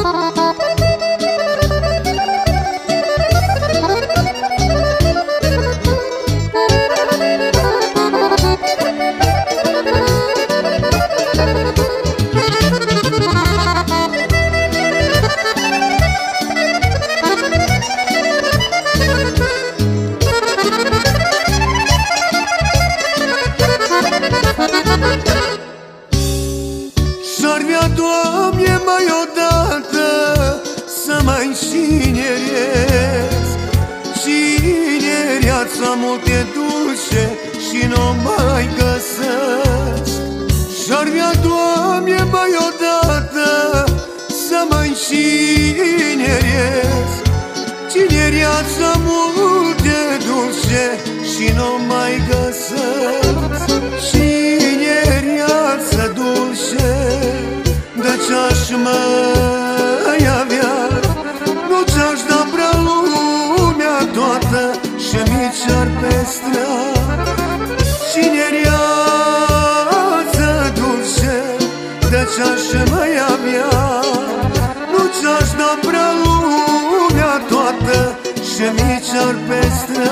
Doamne, mai odată să mai înșineresc. Cinereața multe duce și nu mai găsesc. Și-ar vrea, Doamne, mai odată să mai înșineresc. Cinereața multe duce și nu mai găsesc. Cinereața dulce, de ce-aș mai avea, nu ți-aș da prea lumea toată și mi-ți-ar păstra. Cinereața dulce, de ce-aș mai avea, nu ți-aș da prea lumea toată și mi-ți-ar păstra.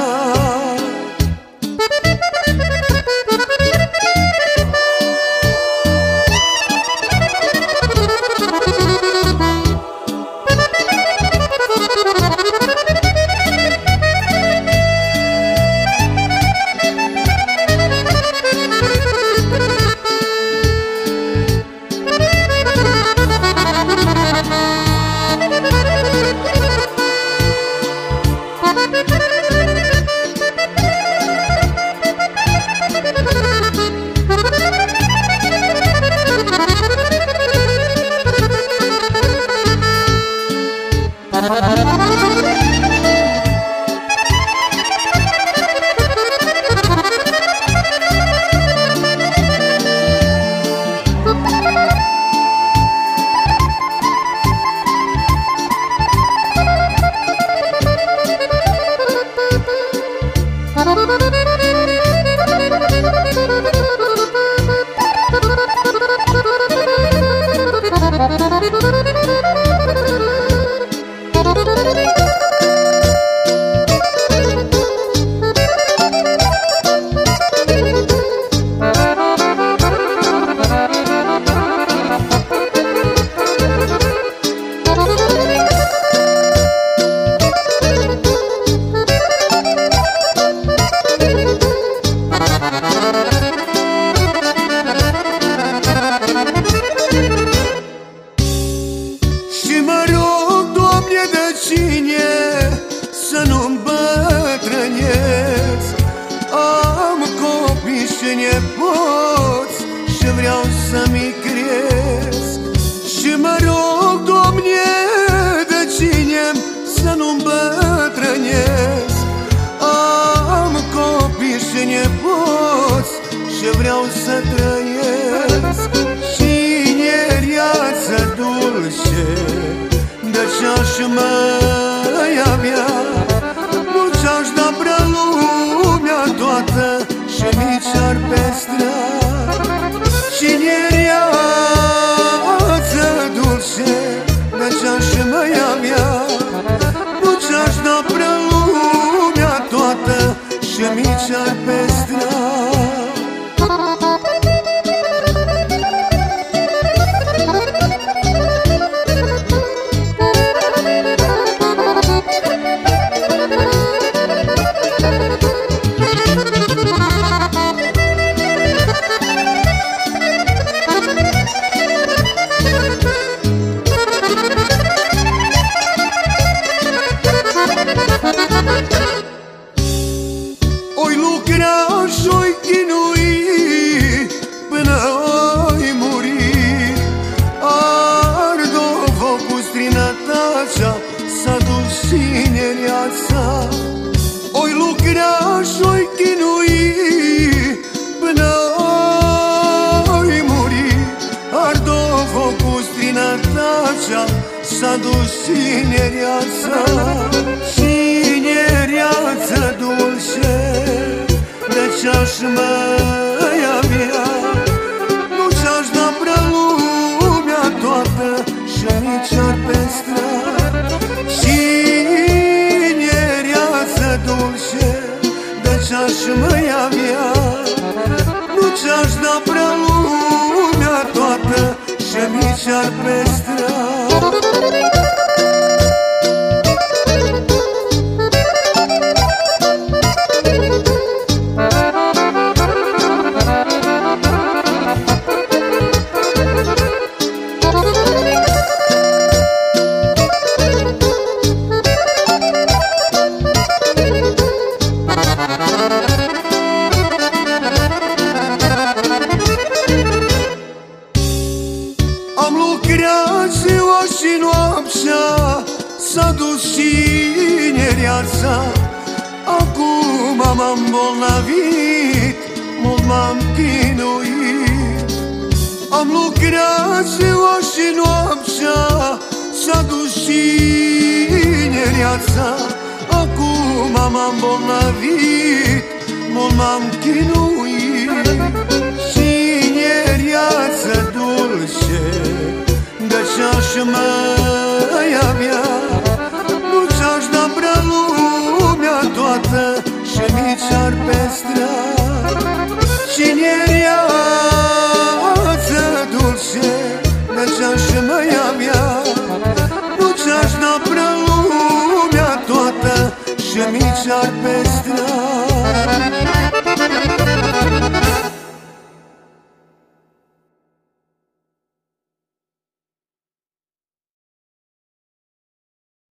Să nu-mi bătrânesc. Am copii și nepoți și vreau să-mi cresc. Și mă rog, Doamne, de cine să nu-mi bătrânesc. Am copii și nepoți și vreau să trăiesc. Cinereața dulce, de ce-aș mai avea, nu ți-aș da prea lumea toată și mi-ți-ar păstra. Cinereața dulce, de ce-aș mai avea, nu ți-aș da prea lumea toată și mi-ți-ar păstra. Oi lucra și-oi chinui până oi muri. Ard-o focul străinătatea, s-a dus cinereața. Oi lucra și-oi chinui până oi muri. Ard-o focul străinătatea, s-a dus cinereața. Cinereața dulce, de ce-aș mai avea, nu ți-aș da prea lumea toată și și nici ar păstra. Cinereață dulce, de ce-aș mai avea, nu ce-aș da prea lumea toată și nici ar păstra. Am lucrat ziua și noaptea, s-a dus cinereața. Acum m-am bolnavit, mult m-am chinuit. Am lucrat ziua și noaptea, s-a dus cinereața. Acum m-am bolnavit, mult m-am chinuit. Cinereață dulce, de ce-aș mai avea, nu ți-aș da prea lumea toată și nici ar păstra. Cinereață dulce, de ce-aș mai avea, nu ți-aș da prea lumea toată și nici ar păstra.